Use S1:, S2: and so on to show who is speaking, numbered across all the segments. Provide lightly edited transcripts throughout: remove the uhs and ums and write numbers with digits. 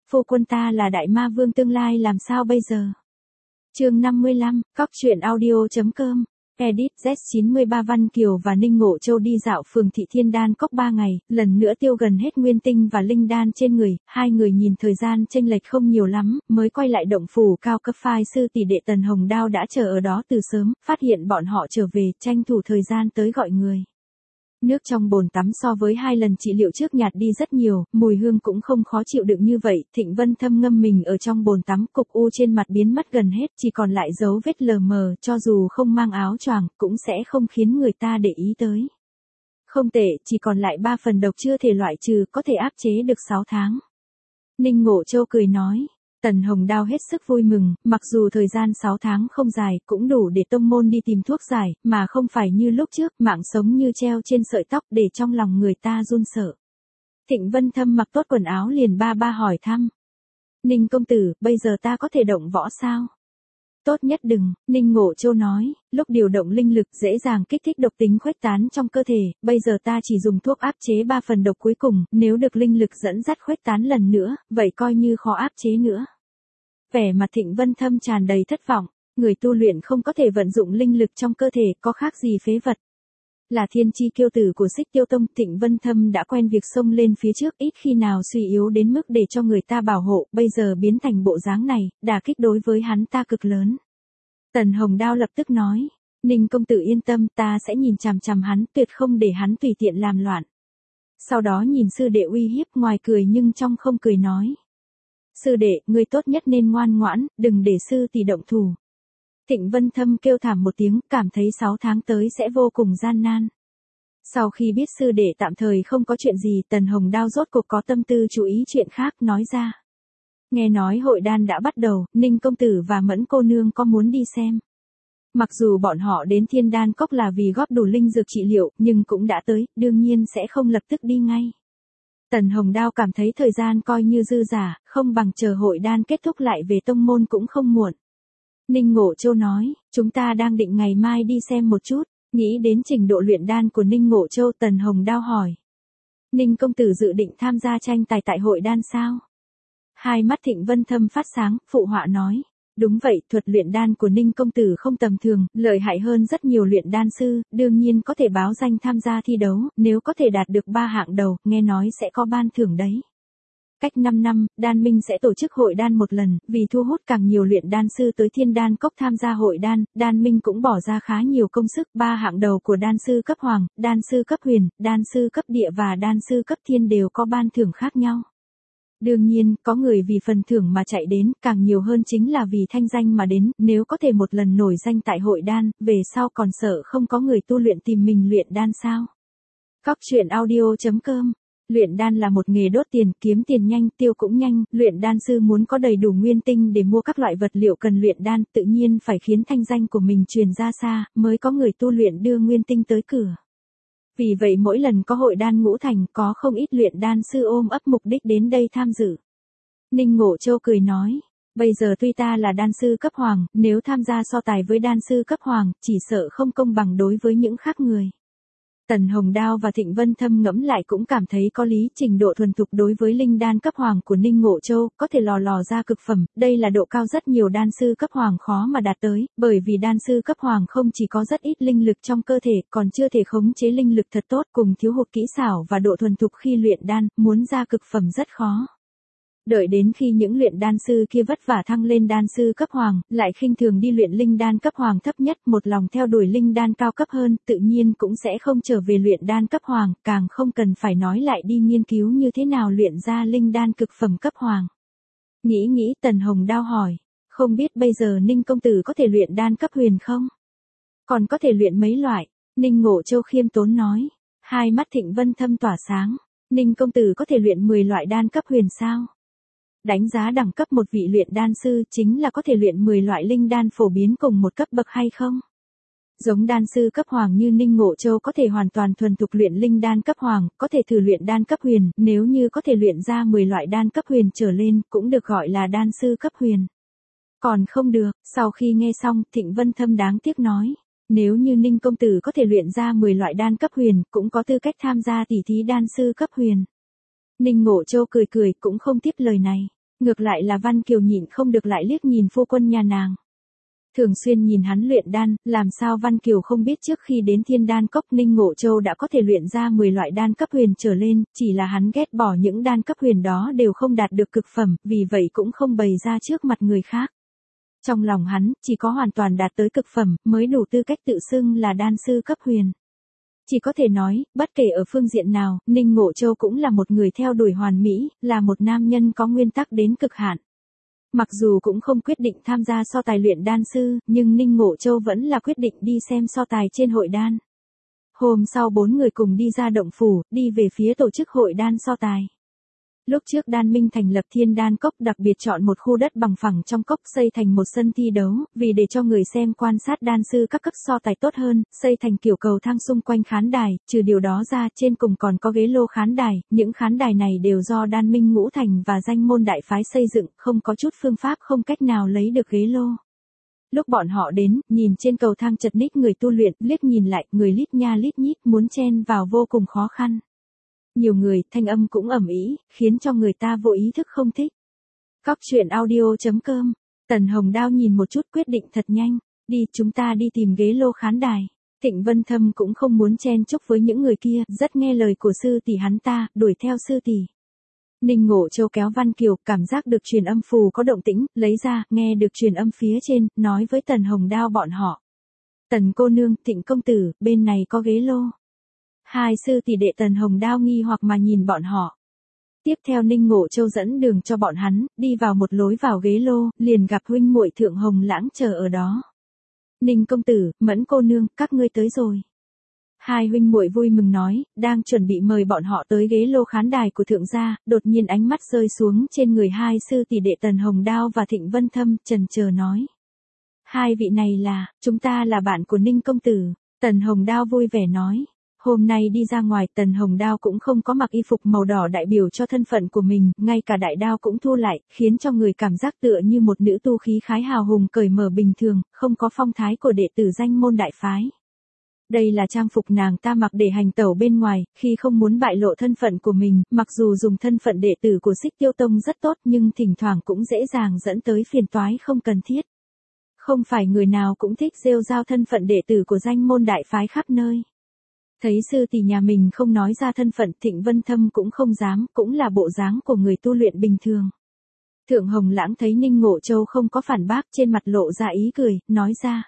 S1: phu quân ta là đại ma vương tương lai làm sao bây giờ? Chương 55, Cóc truyện audio.com. Edit Z93 Văn Kiều và Ninh Ngộ Châu đi dạo phường Thị Thiên Đan Cốc 3 ngày, lần nữa tiêu gần hết nguyên tinh và linh đan trên người, hai người nhìn thời gian chênh lệch không nhiều lắm, mới quay lại động phủ cao cấp phái sư tỷ đệ Tần Hồng Đao đã chờ ở đó từ sớm, phát hiện bọn họ trở về, tranh thủ thời gian tới gọi người. Nước trong bồn tắm so với 2 lần trị liệu trước nhạt đi rất nhiều, mùi hương cũng không khó chịu đựng như vậy, Thịnh Vân Thâm ngâm mình ở trong bồn tắm, cục u trên mặt biến mất gần hết, chỉ còn lại dấu vết lờ mờ, cho dù không mang áo choàng, cũng sẽ không khiến người ta để ý tới. Không tệ, chỉ còn lại 3 phần độc chưa thể loại trừ, có thể áp chế được 6 tháng. Ninh Ngộ Châu cười nói. Tần Hồng Đao hết sức vui mừng, mặc dù thời gian 6 tháng không dài, cũng đủ để tông môn đi tìm thuốc giải, mà không phải như lúc trước, mạng sống như treo trên sợi tóc để trong lòng người ta run sợ. Thịnh Vân Thâm mặc tốt quần áo liền ba hỏi thăm. Ninh công tử, bây giờ ta có thể động võ sao? Tốt nhất đừng, Ninh Ngộ Châu nói, lúc điều động linh lực dễ dàng kích thích độc tính khuếch tán trong cơ thể, bây giờ ta chỉ dùng thuốc áp chế 3 phần độc cuối cùng, nếu được linh lực dẫn dắt khuếch tán lần nữa, vậy coi như khó áp chế nữa. Vẻ mặt Thịnh Vân Thâm tràn đầy thất vọng, người tu luyện không có thể vận dụng linh lực trong cơ thể, có khác gì phế vật. Là thiên chi kiêu tử của Xích Tiêu Tông, Thịnh Vân Thâm đã quen việc xông lên phía trước, ít khi nào suy yếu đến mức để cho người ta bảo hộ, bây giờ biến thành bộ dáng này, đả kích đối với hắn ta cực lớn. Tần Hồng Đao lập tức nói, Ninh công tử yên tâm, ta sẽ nhìn chằm chằm hắn, tuyệt không để hắn tùy tiện làm loạn. Sau đó nhìn sư đệ uy hiếp, ngoài cười nhưng trong không cười nói. Sư đệ, ngươi tốt nhất nên ngoan ngoãn, đừng để sư tỷ động thủ. Thịnh Vân Thâm kêu thảm một tiếng, cảm thấy 6 tháng tới sẽ vô cùng gian nan. Sau khi biết sư đệ tạm thời không có chuyện gì, Tần Hồng Đao rốt cuộc có tâm tư chú ý chuyện khác, nói ra. Nghe nói hội đan đã bắt đầu, Ninh công tử và Mẫn cô nương có muốn đi xem. Mặc dù bọn họ đến Thiên Đan Cốc là vì góp đủ linh dược trị liệu, nhưng cũng đã tới, đương nhiên sẽ không lập tức đi ngay. Tần Hồng Đao cảm thấy thời gian coi như dư giả, không bằng chờ hội đan kết thúc lại về tông môn cũng không muộn. Ninh Ngộ Châu nói, chúng ta đang định ngày mai đi xem một chút, nghĩ đến trình độ luyện đan của Ninh Ngộ Châu, Tần Hồng Đao hỏi. Ninh công tử dự định tham gia tranh tài tại hội đan sao? Hai mắt Thịnh Vân Thâm phát sáng, phụ họa nói. Đúng vậy, thuật luyện đan của Ninh công tử không tầm thường, lợi hại hơn rất nhiều luyện đan sư, đương nhiên có thể báo danh tham gia thi đấu, nếu có thể đạt được 3 hạng đầu, nghe nói sẽ có ban thưởng đấy. Cách 5 năm, Đan Minh sẽ tổ chức hội đan một lần, vì thu hút càng nhiều luyện đan sư tới Thiên Đan Cốc tham gia hội đan, Đan Minh cũng bỏ ra khá nhiều công sức, 3 hạng đầu của đan sư cấp hoàng, đan sư cấp huyền, đan sư cấp địa và đan sư cấp thiên đều có ban thưởng khác nhau. Đương nhiên, có người vì phần thưởng mà chạy đến, càng nhiều hơn chính là vì thanh danh mà đến, nếu có thể một lần nổi danh tại hội đan, về sau còn sợ không có người tu luyện tìm mình luyện đan sao. Cóc truyện audio.com. Luyện đan là một nghề đốt tiền, kiếm tiền nhanh, tiêu cũng nhanh, luyện đan sư muốn có đầy đủ nguyên tinh để mua các loại vật liệu cần luyện đan, tự nhiên phải khiến thanh danh của mình truyền ra xa, mới có người tu luyện đưa nguyên tinh tới cửa. Vì vậy mỗi lần có hội đan ngũ thành, có không ít luyện đan sư ôm ấp mục đích đến đây tham dự. Ninh Ngộ Châu cười nói, bây giờ tuy ta là đan sư cấp hoàng, nếu tham gia so tài với đan sư cấp hoàng, chỉ sợ không công bằng đối với những khác người. Tần Hồng Đao và Thịnh Vân Thâm ngẫm lại cũng cảm thấy có lý, trình độ thuần thục đối với linh đan cấp hoàng của Ninh Ngộ Châu, có thể lò ra cực phẩm, đây là độ cao rất nhiều đan sư cấp hoàng khó mà đạt tới, bởi vì đan sư cấp hoàng không chỉ có rất ít linh lực trong cơ thể, còn chưa thể khống chế linh lực thật tốt, cùng thiếu hụt kỹ xảo và độ thuần thục khi luyện đan, muốn ra cực phẩm rất khó. Đợi đến khi những luyện đan sư kia vất vả thăng lên đan sư cấp hoàng, lại khinh thường đi luyện linh đan cấp hoàng thấp nhất, một lòng theo đuổi linh đan cao cấp hơn, tự nhiên cũng sẽ không trở về luyện đan cấp hoàng, càng không cần phải nói lại đi nghiên cứu như thế nào luyện ra linh đan cực phẩm cấp hoàng. Nghĩ Tần Hồng Đao hỏi, không biết bây giờ Ninh công tử có thể luyện đan cấp huyền không? Còn có thể luyện mấy loại? Ninh Ngộ Châu khiêm tốn nói. Hai mắt Thịnh Vân Thâm tỏa sáng. Ninh công tử có thể luyện 10 loại đan cấp huyền sao? Đánh giá đẳng cấp một vị luyện đan sư chính là có thể luyện 10 loại linh đan phổ biến cùng một cấp bậc hay không? Giống đan sư cấp hoàng như Ninh Ngộ Châu có thể hoàn toàn thuần thục luyện linh đan cấp hoàng, có thể thử luyện đan cấp huyền, nếu như có thể luyện ra 10 loại đan cấp huyền trở lên, cũng được gọi là đan sư cấp huyền. Còn không được, sau khi nghe xong, Thịnh Vân Thâm đáng tiếc nói, nếu như Ninh công tử có thể luyện ra 10 loại đan cấp huyền, cũng có tư cách tham gia tỷ thí đan sư cấp huyền. Ninh Ngộ Châu cười cũng không tiếp lời này. Ngược lại là Văn Kiều nhịn không được lại liếc nhìn phu quân nhà nàng. Thường xuyên nhìn hắn luyện đan, làm sao Văn Kiều không biết trước khi đến Thiên Đan Cốc Ninh Ngộ Châu đã có thể luyện ra 10 loại đan cấp huyền trở lên, chỉ là hắn ghét bỏ những đan cấp huyền đó đều không đạt được cực phẩm, vì vậy cũng không bày ra trước mặt người khác. Trong lòng hắn, chỉ có hoàn toàn đạt tới cực phẩm, mới đủ tư cách tự xưng là đan sư cấp huyền. Chỉ có thể nói, bất kể ở phương diện nào, Ninh Ngộ Châu cũng là một người theo đuổi hoàn mỹ, là một nam nhân có nguyên tắc đến cực hạn. Mặc dù cũng không quyết định tham gia so tài luyện đan sư, nhưng Ninh Ngộ Châu vẫn là quyết định đi xem so tài trên hội đan. Hôm sau 4 người cùng đi ra động phủ, đi về phía tổ chức hội đan so tài. Lúc trước Đan Minh thành lập Thiên Đan Cốc đặc biệt chọn một khu đất bằng phẳng trong cốc xây thành một sân thi đấu, vì để cho người xem quan sát đan sư các cấp so tài tốt hơn, xây thành kiểu cầu thang xung quanh khán đài, trừ điều đó ra trên cùng còn có ghế lô khán đài, những khán đài này đều do Đan Minh ngũ thành và danh môn đại phái xây dựng, không có chút phương pháp không cách nào lấy được ghế lô. Lúc bọn họ đến, nhìn trên cầu thang chật ních người tu luyện, liếc nhìn lại, người lít nha lít nhít muốn chen vào vô cùng khó khăn. Nhiều người, thanh âm cũng ầm ĩ, khiến cho người ta vô ý thức không thích. Cóc truyện audio.com. Tần Hồng Đao nhìn một chút quyết định thật nhanh. Đi, chúng ta đi tìm ghế lô khán đài. Thịnh Vân Thâm cũng không muốn chen chúc với những người kia, rất nghe lời của sư tỷ hắn ta, đuổi theo sư tỷ. Ninh Ngộ Châu kéo Văn Kiều, cảm giác được truyền âm phù có động tĩnh, lấy ra, nghe được truyền âm phía trên, nói với Tần Hồng Đao bọn họ. Tần cô nương, Thịnh công tử, bên này có ghế lô. Hai sư tỷ đệ Tần Hồng Đao nghi hoặc mà nhìn bọn họ. Tiếp theo Ninh Ngộ Châu dẫn đường cho bọn hắn, đi vào một lối vào ghế lô, liền gặp huynh muội Thượng Hồng Lãng chờ ở đó. Ninh công tử, Mẫn cô nương, các ngươi tới rồi. Hai huynh muội vui mừng nói, đang chuẩn bị mời bọn họ tới ghế lô khán đài của thượng gia, đột nhiên ánh mắt rơi xuống trên người hai sư tỷ đệ Tần Hồng Đao và Thịnh Vân Thâm, chần chờ nói. Hai vị này là, chúng ta là bạn của Ninh công tử. Tần Hồng Đao vui vẻ nói. Hôm nay đi ra ngoài, Tần Hồng Đao cũng không có mặc y phục màu đỏ đại biểu cho thân phận của mình, ngay cả đại đao cũng thu lại, khiến cho người cảm giác tựa như một nữ tu khí khái hào hùng cởi mở bình thường, không có phong thái của đệ tử danh môn đại phái. Đây là trang phục nàng ta mặc để hành tẩu bên ngoài, khi không muốn bại lộ thân phận của mình, mặc dù dùng thân phận đệ tử của Xích Tiêu Tông rất tốt nhưng thỉnh thoảng cũng dễ dàng dẫn tới phiền toái không cần thiết. Không phải người nào cũng thích rêu rao thân phận đệ tử của danh môn đại phái khắp nơi. Thấy sư tỷ nhà mình không nói ra thân phận, Thịnh Vân Thâm cũng không dám, cũng là bộ dáng của người tu luyện bình thường. Thượng Hồng Lãng thấy Ninh Ngộ Châu không có phản bác, trên mặt lộ ra ý cười, nói ra.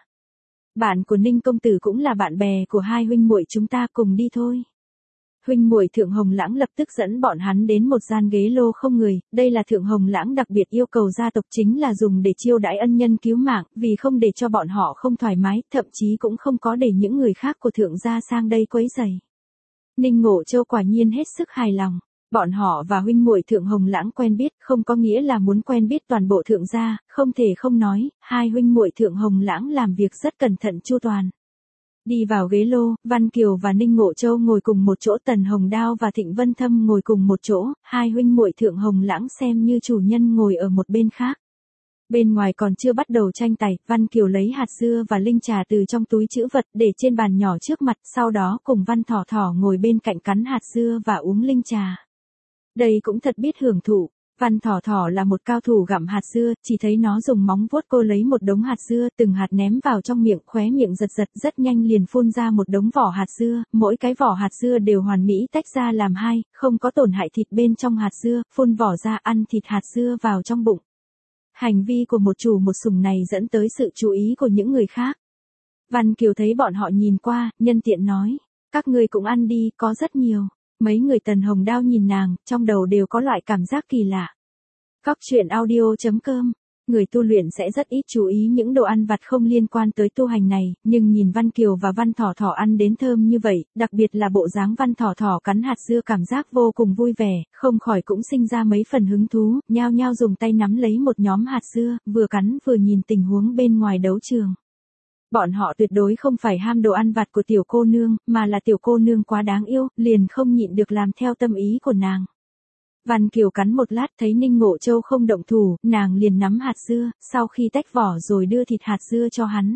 S1: Bạn của Ninh công tử cũng là bạn bè của hai huynh muội chúng ta, cùng đi thôi. Huynh muội Thượng Hồng Lãng lập tức dẫn bọn hắn đến một gian ghế lô không người, đây là Thượng Hồng Lãng đặc biệt yêu cầu gia tộc chính là dùng để chiêu đãi ân nhân cứu mạng, vì không để cho bọn họ không thoải mái, thậm chí cũng không có để những người khác của thượng gia sang đây quấy rầy. Ninh Ngộ Châu quả nhiên hết sức hài lòng. Bọn họ và huynh muội Thượng Hồng Lãng quen biết, không có nghĩa là muốn quen biết toàn bộ thượng gia, không thể không nói, hai huynh muội Thượng Hồng Lãng làm việc rất cẩn thận chu toàn. Đi vào ghế lô, Văn Kiều và Ninh Ngộ Châu ngồi cùng một chỗ, Tần Hồng Đao và Thịnh Vân Thâm ngồi cùng một chỗ, hai huynh muội Thượng Hồng Lãng xem như chủ nhân ngồi ở một bên khác. Bên ngoài còn chưa bắt đầu tranh tài, Văn Kiều lấy hạt dưa và linh trà từ trong túi trữ vật để trên bàn nhỏ trước mặt, sau đó cùng Văn Thỏ Thỏ ngồi bên cạnh cắn hạt dưa và uống linh trà. Đây cũng thật biết hưởng thụ. Văn Thỏ Thỏ là một cao thủ gặm hạt dưa, chỉ thấy nó dùng móng vuốt cô lấy một đống hạt dưa, từng hạt ném vào trong miệng, khóe miệng giật giật, rất nhanh liền phun ra một đống vỏ hạt dưa, mỗi cái vỏ hạt dưa đều hoàn mỹ tách ra làm hai, không có tổn hại thịt bên trong hạt dưa, phun vỏ ra ăn thịt hạt dưa vào trong bụng. Hành vi của một chủ một sủng này dẫn tới sự chú ý của những người khác. Văn Kiều thấy bọn họ nhìn qua, nhân tiện nói, các ngươi cũng ăn đi, có rất nhiều. Mấy người Tần Hồng Đao nhìn nàng, trong đầu đều có loại cảm giác kỳ lạ. Cóc truyện audio.com. Người tu luyện sẽ rất ít chú ý những đồ ăn vặt không liên quan tới tu hành này, nhưng nhìn Văn Kiều và Văn Thỏ Thỏ ăn đến thơm như vậy, đặc biệt là bộ dáng Văn Thỏ Thỏ cắn hạt dưa cảm giác vô cùng vui vẻ, không khỏi cũng sinh ra mấy phần hứng thú, nhao nhao dùng tay nắm lấy một nhóm hạt dưa, vừa cắn vừa nhìn tình huống bên ngoài đấu trường. Bọn họ tuyệt đối không phải ham đồ ăn vặt của tiểu cô nương, mà là tiểu cô nương quá đáng yêu, liền không nhịn được làm theo tâm ý của nàng. Văn Kiều cắn một lát thấy Ninh Ngộ Châu không động thủ, nàng liền nắm hạt dưa, sau khi tách vỏ rồi đưa thịt hạt dưa cho hắn.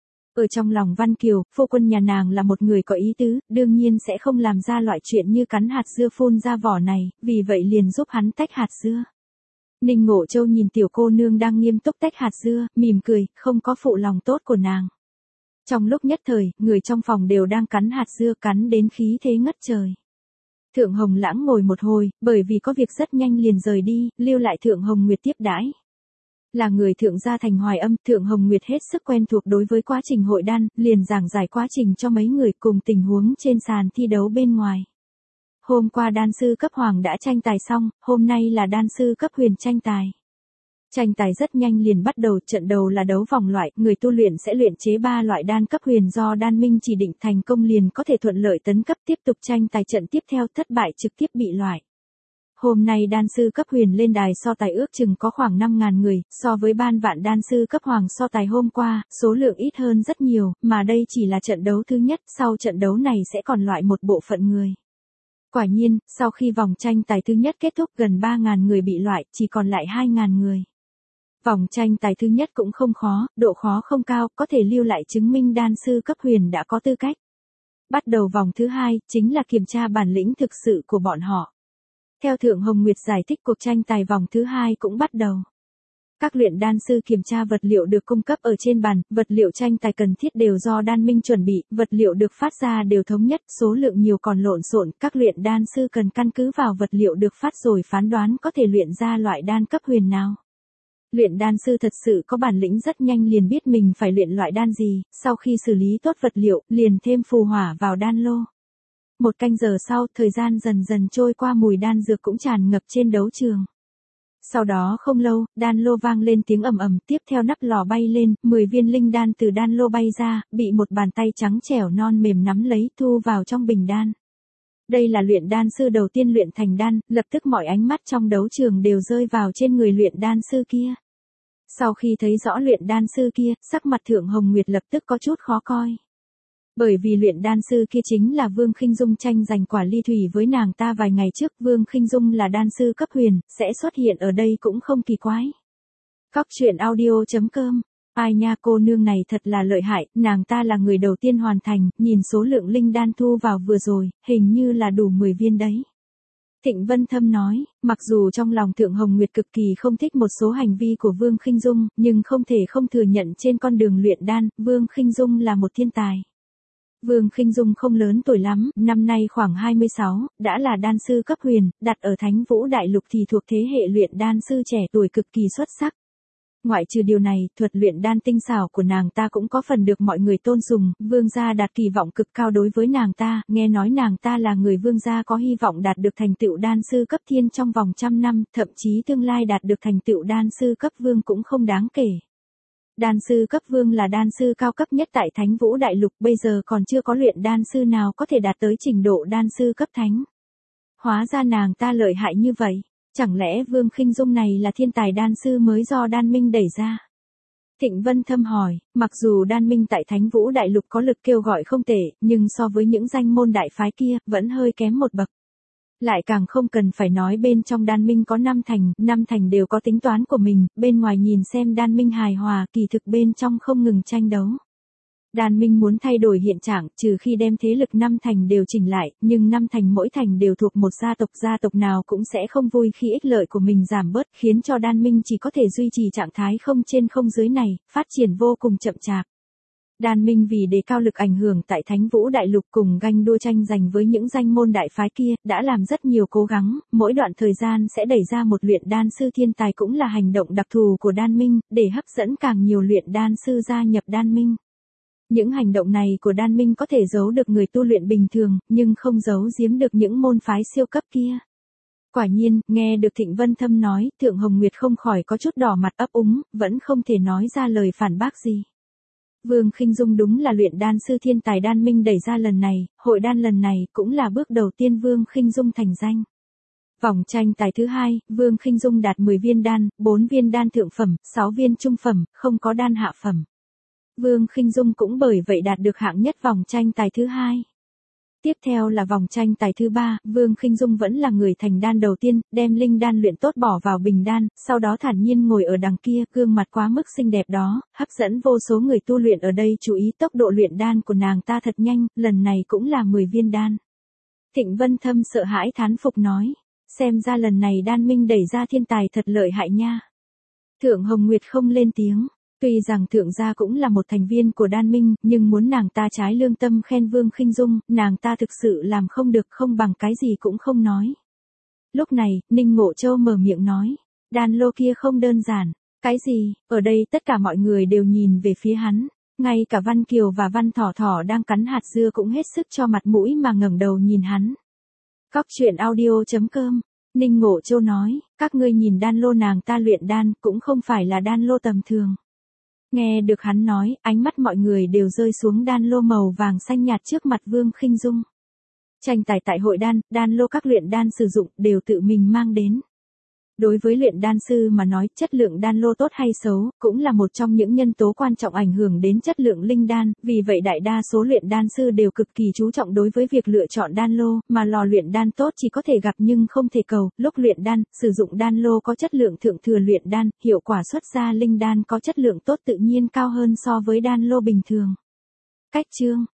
S1: Ở trong lòng Văn Kiều, phu quân nhà nàng là một người có ý tứ, đương nhiên sẽ không làm ra loại chuyện như cắn hạt dưa phun ra vỏ này, vì vậy liền giúp hắn tách hạt dưa. Ninh Ngộ Châu nhìn tiểu cô nương đang nghiêm túc tách hạt dưa, mỉm cười, không có phụ lòng tốt của nàng. Trong lúc nhất thời, người trong phòng đều đang cắn hạt dưa, cắn đến khí thế ngất trời. Thượng Hồng Lãng ngồi một hồi, bởi vì có việc rất nhanh liền rời đi, lưu lại Thượng Hồng Nguyệt tiếp đãi. Là người thượng gia thành Hoài Âm, Thượng Hồng Nguyệt hết sức quen thuộc đối với quá trình hội đan, liền giảng giải quá trình cho mấy người cùng tình huống trên sàn thi đấu bên ngoài. Hôm qua đan sư cấp hoàng đã tranh tài xong, hôm nay là đan sư cấp huyền tranh tài. Tranh tài rất nhanh liền bắt đầu, trận đầu là đấu vòng loại, người tu luyện sẽ luyện chế 3 loại đan cấp huyền do đan minh chỉ định thành công liền có thể thuận lợi tấn cấp tiếp tục tranh tài trận tiếp theo thất bại trực tiếp bị loại. Hôm nay đan sư cấp huyền lên đài so tài ước chừng có khoảng 5.000 người, so với ban vạn đan sư cấp hoàng so tài hôm qua, số lượng ít hơn rất nhiều, mà đây chỉ là trận đấu thứ nhất, sau trận đấu này sẽ còn loại một bộ phận người. Quả nhiên, sau khi vòng tranh tài thứ nhất kết thúc gần 3.000 người bị loại, chỉ còn lại 2.000 người. Vòng tranh tài thứ nhất cũng không khó, độ khó không cao, có thể lưu lại chứng minh đan sư cấp huyền đã có tư cách. Bắt đầu vòng thứ hai, chính là kiểm tra bản lĩnh thực sự của bọn họ. Theo Thượng Hồng Nguyệt giải thích cuộc tranh tài vòng thứ hai cũng bắt đầu. Các luyện đan sư kiểm tra vật liệu được cung cấp ở trên bàn, vật liệu tranh tài cần thiết đều do đan minh chuẩn bị, vật liệu được phát ra đều thống nhất, số lượng nhiều còn lộn xộn, các luyện đan sư cần căn cứ vào vật liệu được phát rồi phán đoán có thể luyện ra loại đan cấp huyền nào. Luyện đan sư thật sự có bản lĩnh rất nhanh liền biết mình phải luyện loại đan gì, sau khi xử lý tốt vật liệu, liền thêm phù hỏa vào đan lô. 1 canh giờ sau, thời gian dần dần trôi qua mùi đan dược cũng tràn ngập trên đấu trường. Sau đó không lâu, đan lô vang lên tiếng ầm ầm, tiếp theo nắp lò bay lên, 10 viên linh đan từ đan lô bay ra, bị một bàn tay trắng trẻo non mềm nắm lấy, thu vào trong bình đan. Đây là luyện đan sư đầu tiên luyện thành đan, lập tức mọi ánh mắt trong đấu trường đều rơi vào trên người luyện đan sư kia. Sau khi thấy rõ luyện đan sư kia, sắc mặt Thượng Hồng Nguyệt lập tức có chút khó coi. Bởi vì luyện đan sư kia chính là Vương Khinh Dung tranh giành quả ly thủy với nàng ta vài ngày trước, Vương Khinh Dung là đan sư cấp huyền, sẽ xuất hiện ở đây cũng không kỳ quái. Cóc truyện audio.com. Ai nha, cô nương này thật là lợi hại, nàng ta là người đầu tiên hoàn thành, nhìn số lượng linh đan thu vào vừa rồi, hình như là đủ 10 viên đấy. Thịnh Vân Thâm nói, mặc dù trong lòng Thượng Hồng Nguyệt cực kỳ không thích một số hành vi của Vương Khinh Dung, nhưng không thể không thừa nhận trên con đường luyện đan, Vương Khinh Dung là một thiên tài. Vương Khinh Dung không lớn tuổi lắm, năm nay khoảng 26, đã là đan sư cấp huyền, đặt ở Thánh Vũ Đại Lục thì thuộc thế hệ luyện đan sư trẻ tuổi cực kỳ xuất sắc. Ngoại trừ điều này, thuật luyện đan tinh xảo của nàng ta cũng có phần được mọi người tôn sùng, vương gia đạt kỳ vọng cực cao đối với nàng ta, nghe nói nàng ta là người vương gia có hy vọng đạt được thành tựu đan sư cấp thiên trong vòng 100 năm, thậm chí tương lai đạt được thành tựu đan sư cấp vương cũng không đáng kể. Đan sư cấp vương là đan sư cao cấp nhất tại Thánh Vũ Đại Lục, bây giờ còn chưa có luyện đan sư nào có thể đạt tới trình độ đan sư cấp thánh. Hóa ra nàng ta lợi hại như vậy. Chẳng lẽ Vương Khinh Dung này là thiên tài đan sư mới do đan minh đẩy ra? Thịnh Vân Thâm hỏi, mặc dù đan minh tại Thánh Vũ Đại Lục có lực kêu gọi không tệ, nhưng so với những danh môn đại phái kia, vẫn hơi kém một bậc. Lại càng không cần phải nói bên trong đan minh có 5 thành đều có tính toán của mình, bên ngoài nhìn xem đan minh hài hòa, kỳ thực bên trong không ngừng tranh đấu. Đan minh muốn thay đổi hiện trạng, trừ khi đem thế lực 5 thành đều chỉnh lại, nhưng 5 thành mỗi thành đều thuộc một gia tộc nào cũng sẽ không vui khi ích lợi của mình giảm bớt, khiến cho đan minh chỉ có thể duy trì trạng thái không trên không dưới này, phát triển vô cùng chậm chạp. Đan minh vì đề cao lực ảnh hưởng tại Thánh Vũ Đại Lục cùng ganh đua tranh giành với những danh môn đại phái kia, đã làm rất nhiều cố gắng, mỗi đoạn thời gian sẽ đẩy ra một luyện đan sư thiên tài cũng là hành động đặc thù của đan minh, để hấp dẫn càng nhiều luyện đan sư gia nhập đan minh. Những hành động này của đan minh có thể giấu được người tu luyện bình thường, nhưng không giấu giếm được những môn phái siêu cấp kia. Quả nhiên, nghe được Thịnh Vân Thâm nói, Thượng Hồng Nguyệt không khỏi có chút đỏ mặt ấp úng, vẫn không thể nói ra lời phản bác gì. Vương Khinh Dung đúng là luyện đan sư thiên tài đan minh đẩy ra lần này, hội đan lần này cũng là bước đầu tiên Vương Khinh Dung thành danh. Vòng tranh tài thứ hai, Vương Khinh Dung đạt 10 viên đan, 4 viên đan thượng phẩm, 6 viên trung phẩm, không có đan hạ phẩm. Vương Khinh Dung cũng bởi vậy đạt được hạng nhất vòng tranh tài thứ hai. Tiếp theo là vòng tranh tài thứ ba, Vương Khinh Dung vẫn là người thành đan đầu tiên, đem linh đan luyện tốt bỏ vào bình đan, sau đó thản nhiên ngồi ở đằng kia, gương mặt quá mức xinh đẹp đó, hấp dẫn vô số người tu luyện ở đây chú ý tốc độ luyện đan của nàng ta thật nhanh, lần này cũng là 10 viên đan. Thịnh Vân Thâm sợ hãi thán phục nói, Xem ra lần này Đan Minh đẩy ra thiên tài thật lợi hại nha. Thượng Hồng Nguyệt không lên tiếng. Tuy rằng thượng gia cũng là một thành viên của Đan Minh, nhưng muốn nàng ta trái lương tâm khen Vương Khinh Dung, nàng ta thực sự làm không được, không bằng cái gì cũng không nói. Lúc này, Ninh Ngộ Châu mở miệng nói, đan lô kia không đơn giản. Cái gì? Ở đây tất cả mọi người đều nhìn về phía hắn. Ngay cả Văn Kiều và Văn Thỏ Thỏ đang cắn hạt dưa cũng hết sức cho mặt mũi mà ngẩng đầu nhìn hắn. Cóc truyện audio.com. Ninh Ngộ Châu nói, các ngươi nhìn đan lô nàng ta luyện đan cũng không phải là đan lô tầm thường. Nghe được hắn nói, ánh mắt mọi người đều rơi xuống đan lô màu vàng xanh nhạt trước mặt Vương Khinh Dung. Tranh tài tại hội đan lô các luyện đan sử dụng đều tự mình mang đến. Đối với luyện đan sư mà nói, chất lượng đan lô tốt hay xấu, cũng là một trong những nhân tố quan trọng ảnh hưởng đến chất lượng linh đan, vì vậy đại đa số luyện đan sư đều cực kỳ chú trọng đối với việc lựa chọn đan lô, mà lò luyện đan tốt chỉ có thể gặp nhưng không thể cầu, lúc luyện đan, sử dụng đan lô có chất lượng thượng thừa luyện đan, hiệu quả xuất ra linh đan có chất lượng tốt tự nhiên cao hơn so với đan lô bình thường. Cách chương